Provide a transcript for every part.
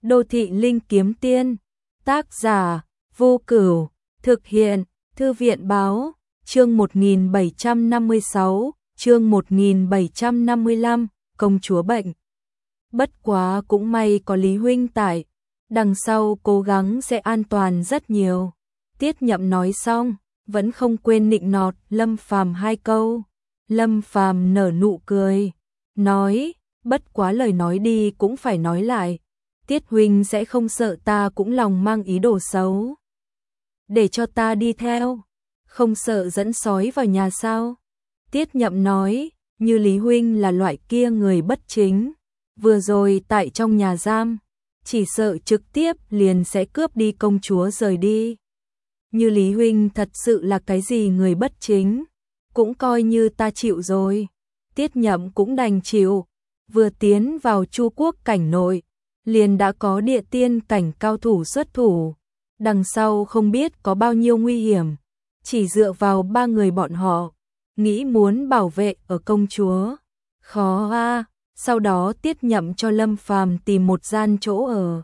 Đô thị linh kiếm tiên, tác giả, Vô Cửu, thực hiện, Thư viện báo, chương 1756, chương 1755, công chúa bệnh. Bất quá cũng may có Lý huynh tại, đằng sau cố gắng sẽ an toàn rất nhiều. Tiết Nhậm nói xong, vẫn không quên nịnh nọt Lâm Phàm hai câu. Lâm Phàm nở nụ cười, nói, bất quá lời nói đi cũng phải nói lại. Tiết huynh sẽ không sợ ta cũng lòng mang ý đồ xấu, để cho ta đi theo, không sợ dẫn sói vào nhà sao? Tiết Nhậm nói, như Lý huynh là loại kia người bất chính, vừa rồi tại trong nhà giam, chỉ sợ trực tiếp liền sẽ cướp đi công chúa rời đi. Như Lý huynh thật sự là cái gì người bất chính, cũng coi như ta chịu rồi. Tiết Nhậm cũng đành chịu, vừa tiến vào Chu quốc cảnh nội, liền đã có địa tiên cảnh cao thủ xuất thủ, đằng sau không biết có bao nhiêu nguy hiểm, chỉ dựa vào ba người bọn họ, nghĩ muốn bảo vệ ở công chúa, khó a. Sau đó Tiết Nhậm cho Lâm Phàm tìm một gian chỗ ở.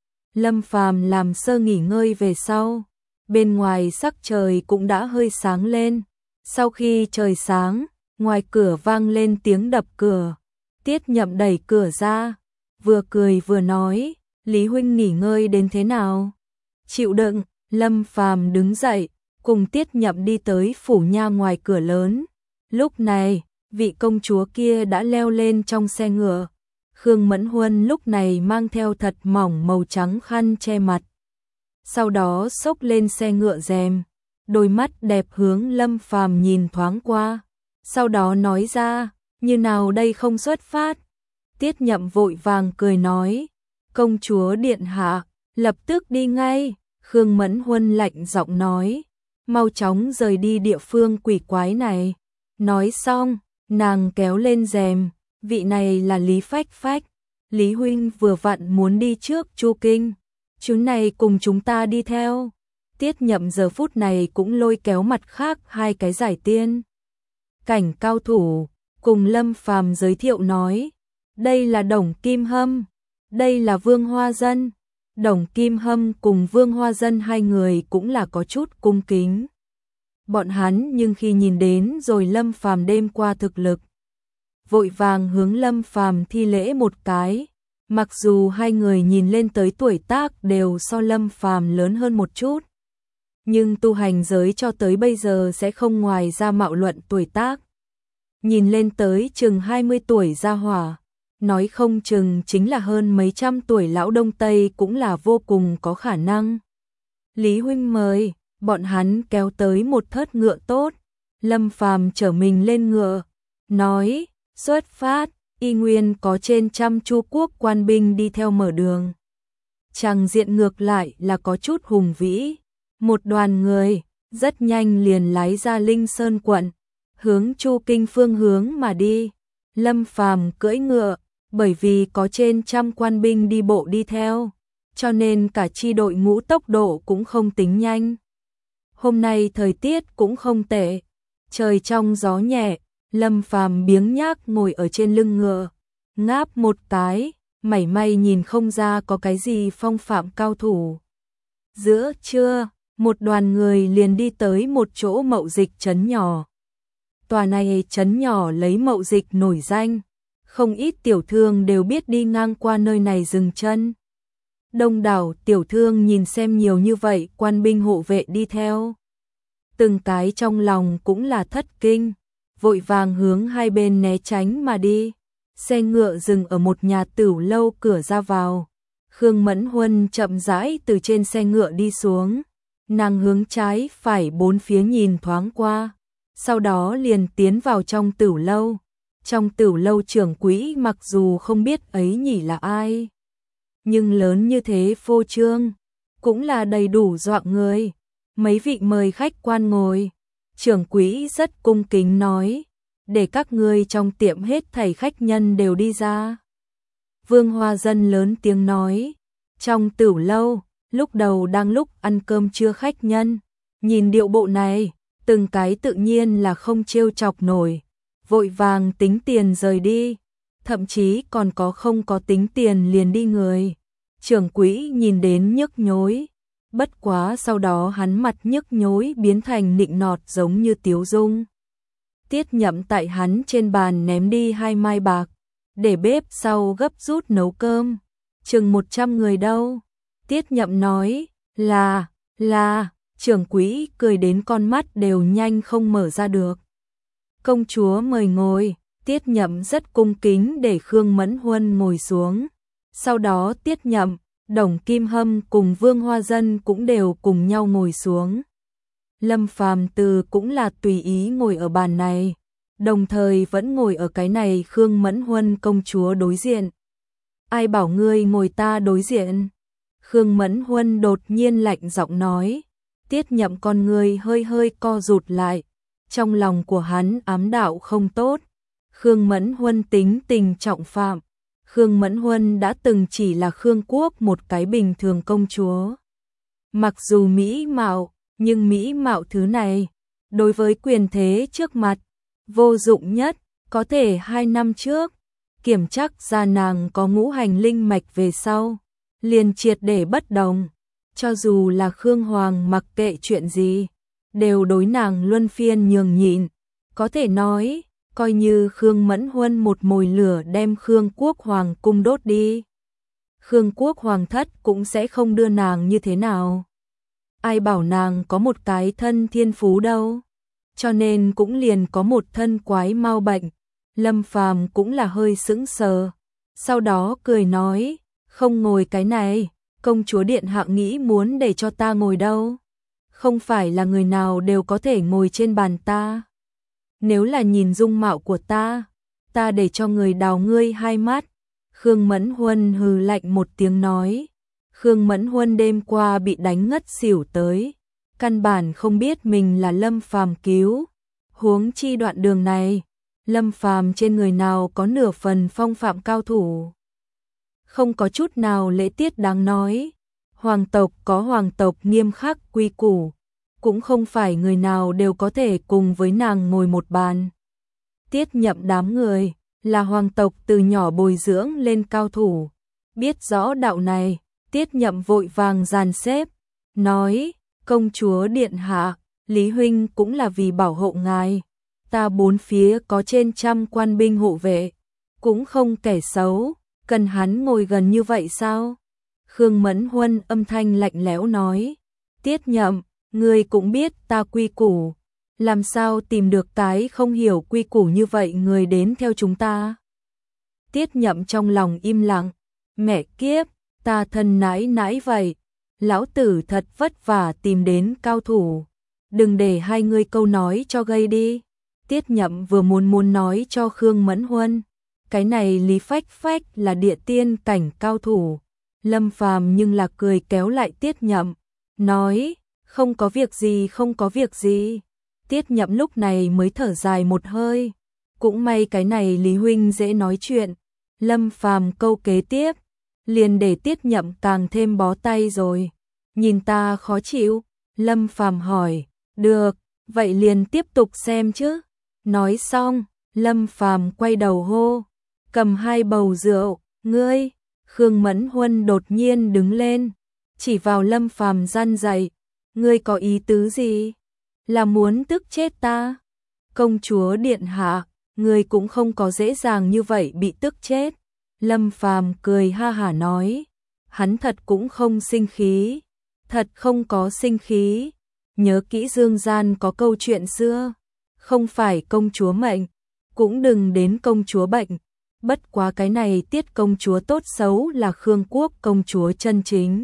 Lâm Phàm làm sơ nghỉ ngơi về sau, bên ngoài sắc trời cũng đã hơi sáng lên. Sau khi trời sáng, ngoài cửa vang lên tiếng đập cửa. Tiết Nhậm đẩy cửa ra, vừa cười vừa nói, Lý huynh nghỉ ngơi đến thế nào? Chịu đựng. Lâm Phàm đứng dậy, cùng Tiết Nhậm đi tới phủ nha ngoài cửa lớn. Lúc này, vị công chúa kia đã leo lên trong xe ngựa. Khương Mẫn Huân lúc này mang theo thật mỏng màu trắng khăn che mặt. Sau đó xốc lên xe ngựa rèm, đôi mắt đẹp hướng Lâm Phàm nhìn thoáng qua. Sau đó nói ra, như nào đây không xuất phát? Tiết Nhậm vội vàng cười nói, công chúa điện hạ, lập tức đi ngay. Khương Mẫn Huân lạnh giọng nói, mau chóng rời đi địa phương quỷ quái này. Nói xong, nàng kéo lên rèm, vị này là Lý Phách Phách. Lý huynh vừa vặn muốn đi trước Chu Kinh, chú này cùng chúng ta đi theo. Tiết Nhậm giờ phút này cũng lôi kéo mặt khác hai cái giải tiên cảnh cao thủ, cùng Lâm Phàm giới thiệu nói, đây là Đồng Kim Hâm, đây là Vương Hoa Dân. Đồng Kim Hâm cùng Vương Hoa Dân hai người cũng là có chút cung kính. Bọn hắn nhưng khi nhìn đến rồi Lâm Phàm đêm qua thực lực, vội vàng hướng Lâm Phàm thi lễ một cái. Mặc dù hai người nhìn lên tới tuổi tác đều so Lâm Phàm lớn hơn một chút, nhưng tu hành giới cho tới bây giờ sẽ không ngoài ra mạo luận tuổi tác. Nhìn lên tới chừng 20 tuổi gia hỏa, nói không chừng chính là hơn mấy trăm tuổi lão Đông Tây cũng là vô cùng có khả năng. Lý huynh mời. Bọn hắn kéo tới một thớt ngựa tốt. Lâm Phàm chở mình lên ngựa, nói, xuất phát. Y nguyên có trên trăm Chu quốc quan binh đi theo mở đường. Tràng diện ngược lại là có chút hùng vĩ. Một đoàn người rất nhanh liền lái ra Linh Sơn quận, hướng Chu Kinh phương hướng mà đi. Lâm Phàm cưỡi ngựa, bởi vì có trên trăm quan binh đi bộ đi theo, cho nên cả chi đội ngũ tốc độ cũng không tính nhanh. Hôm nay thời tiết cũng không tệ, trời trong gió nhẹ. Lâm Phàm biếng nhác ngồi ở trên lưng ngựa, ngáp một cái, mảy may nhìn không ra có cái gì phong phạm cao thủ. Giữa trưa, một đoàn người liền đi tới một chỗ mậu dịch trấn nhỏ. Tòa này trấn nhỏ lấy mậu dịch nổi danh, không ít tiểu thương đều biết đi ngang qua nơi này dừng chân. Đông đảo tiểu thương nhìn xem nhiều như vậy quan binh hộ vệ đi theo, từng cái trong lòng cũng là thất kinh, vội vàng hướng hai bên né tránh mà đi. Xe ngựa dừng ở một nhà tửu lâu cửa ra vào. Khương Mẫn Huân chậm rãi từ trên xe ngựa đi xuống, nàng hướng trái phải bốn phía nhìn thoáng qua, sau đó liền tiến vào trong tửu lâu. Trong tửu lâu trưởng quỹ mặc dù không biết ấy nhỉ là ai, nhưng lớn như thế phô trương, cũng là đầy đủ dọa người. Mấy vị mời khách quan ngồi. Trưởng quỹ rất cung kính nói, để các ngươi trong tiệm hết thảy khách nhân đều đi ra. Vương Hoa Dân lớn tiếng nói, trong tửu lâu, lúc đầu đang lúc ăn cơm trưa khách nhân, nhìn điệu bộ này, từng cái tự nhiên là không trêu chọc nổi, vội vàng tính tiền rời đi, thậm chí còn có không có tính tiền liền đi người. Trưởng quỹ nhìn đến nhức nhối. Bất quá sau đó hắn mặt nhức nhối biến thành nịnh nọt giống như tiếu dung. Tiết Nhậm tại hắn trên bàn ném đi 2 mai bạc, để bếp sau gấp rút nấu cơm. Chừng 100 người đâu? Tiết Nhậm nói, là, trưởng quỹ cười đến con mắt đều nhanh không mở ra được. Công chúa mời ngồi. Tiết Nhậm rất cung kính để Khương Mẫn Huân ngồi xuống. Sau đó Tiết Nhậm, Đồng Kim Hâm cùng Vương Hoa Dân cũng đều cùng nhau ngồi xuống. Lâm Phàm Từ cũng là tùy ý ngồi ở bàn này, đồng thời vẫn ngồi ở cái này Khương Mẫn Huân công chúa đối diện. Ai bảo ngươi ngồi ta đối diện? Khương Mẫn Huân đột nhiên lạnh giọng nói. Tiết Nhậm con người hơi hơi co rụt lại, trong lòng của hắn ám đạo không tốt. Khương Mẫn Huân tính tình trọng phạm. Khương Mẫn Huân đã từng chỉ là Khương Quốc một cái bình thường công chúa. Mặc dù mỹ mạo, nhưng mỹ mạo thứ này, đối với quyền thế trước mặt, vô dụng nhất. Có thể 2 năm trước, kiểm chắc ra nàng có ngũ hành linh mạch về sau, liền triệt để bất đồng. Cho dù là Khương Hoàng mặc kệ chuyện gì, đều đối nàng luân phiên nhường nhịn. Có thể nói, coi như Khương Mẫn Huân một mồi lửa đem Khương Quốc Hoàng cung đốt đi, Khương Quốc Hoàng thất cũng sẽ không đưa nàng như thế nào. Ai bảo nàng có một cái thân thiên phú đâu, cho nên cũng liền có một thân quái mau bệnh. Lâm Phàm cũng là hơi sững sờ, sau đó cười nói, không ngồi cái này, công chúa điện hạ nghĩ muốn để cho ta ngồi đâu. Không phải là người nào đều có thể ngồi trên bàn ta. Nếu là nhìn dung mạo của ta để cho người đào ngươi 2 mắt. Khương Mẫn Huân hừ lạnh một tiếng nói. Khương Mẫn Huân đêm qua bị đánh ngất xỉu tới, căn bản không biết mình là Lâm Phàm cứu. Huống chi đoạn đường này, Lâm Phàm trên người nào có nửa phần phong phạm cao thủ. Không có chút nào lễ tiết đáng nói. Hoàng tộc có hoàng tộc nghiêm khắc quy củ, cũng không phải người nào đều có thể cùng với nàng ngồi một bàn. Tiết Nhậm đám người là hoàng tộc từ nhỏ bồi dưỡng lên cao thủ, biết rõ đạo này. Tiết Nhậm vội vàng dàn xếp, nói, công chúa điện hạ, Lý huynh cũng là vì bảo hộ ngài. Ta bốn phía có trên 100 quan binh hộ vệ, cũng không kẻ xấu, cần hắn ngồi gần như vậy sao? Khương Mẫn Huân âm thanh lạnh lẽo nói, Tiết Nhậm, ngươi cũng biết ta quy củ, làm sao tìm được cái không hiểu quy củ như vậy người đến theo chúng ta? Tiết Nhậm trong lòng im lặng, mẹ kiếp, ta thân nãi nãi vậy, lão tử thật vất vả tìm đến cao thủ, đừng để hai ngươi câu nói cho gây đi. Tiết Nhậm vừa muốn nói cho Khương Mẫn Huân, cái này Lý Phách Phách là địa tiên cảnh cao thủ. Lâm Phàm nhưng là cười kéo lại Tiết Nhậm, nói, không có việc gì, không có việc gì. Tiết Nhậm lúc này mới thở dài một hơi, cũng may cái này Lý huynh dễ nói chuyện. Lâm Phàm câu kế tiếp, liền để Tiết Nhậm càng thêm bó tay rồi. Nhìn ta khó chịu, Lâm Phàm hỏi, được, vậy liền tiếp tục xem chứ. Nói xong, Lâm Phàm quay đầu hô, cầm 2 bầu rượu, ngươi. Khương Mẫn Huân đột nhiên đứng lên, chỉ vào Lâm Phàm răn dạy, ngươi có ý tứ gì? Là muốn tức chết ta? Công chúa điện hạ, ngươi cũng không có dễ dàng như vậy bị tức chết. Lâm Phàm cười ha hả nói, hắn thật cũng không sinh khí, thật không có sinh khí. Nhớ kỹ dương gian có câu chuyện xưa, không phải công chúa mệnh, cũng đừng đến công chúa bệnh. Bất quá cái này Tiết công chúa tốt xấu là Khương Quốc công chúa chân chính,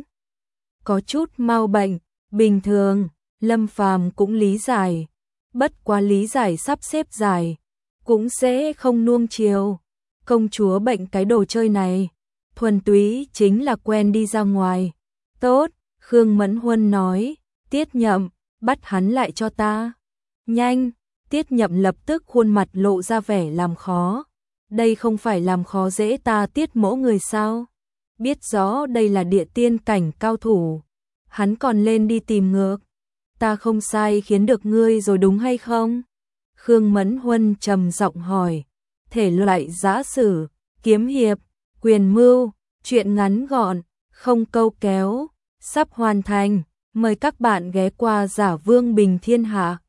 có chút mau bệnh, bình thường. Lâm Phàm cũng lý giải, bất quá lý giải sắp xếp giải, cũng sẽ không nuông chiều. Công chúa bệnh cái đồ chơi này, thuần túy chính là quen đi ra ngoài. Tốt, Khương Mẫn Huân nói, Tiết Nhậm, bắt hắn lại cho ta. Nhanh, Tiết Nhậm lập tức khuôn mặt lộ ra vẻ làm khó. Đây không phải làm khó dễ ta Tiết mỗ người sao? Biết rõ đây là địa tiên cảnh cao thủ, hắn còn lên đi tìm ngược. Ta không sai khiến được ngươi rồi đúng hay không? Khương Mẫn Huân trầm giọng hỏi. Thể loại giã sử, kiếm hiệp, quyền mưu, chuyện ngắn gọn, không câu kéo, sắp hoàn thành. Mời các bạn ghé qua Giả Vương Bình Thiên Hạ.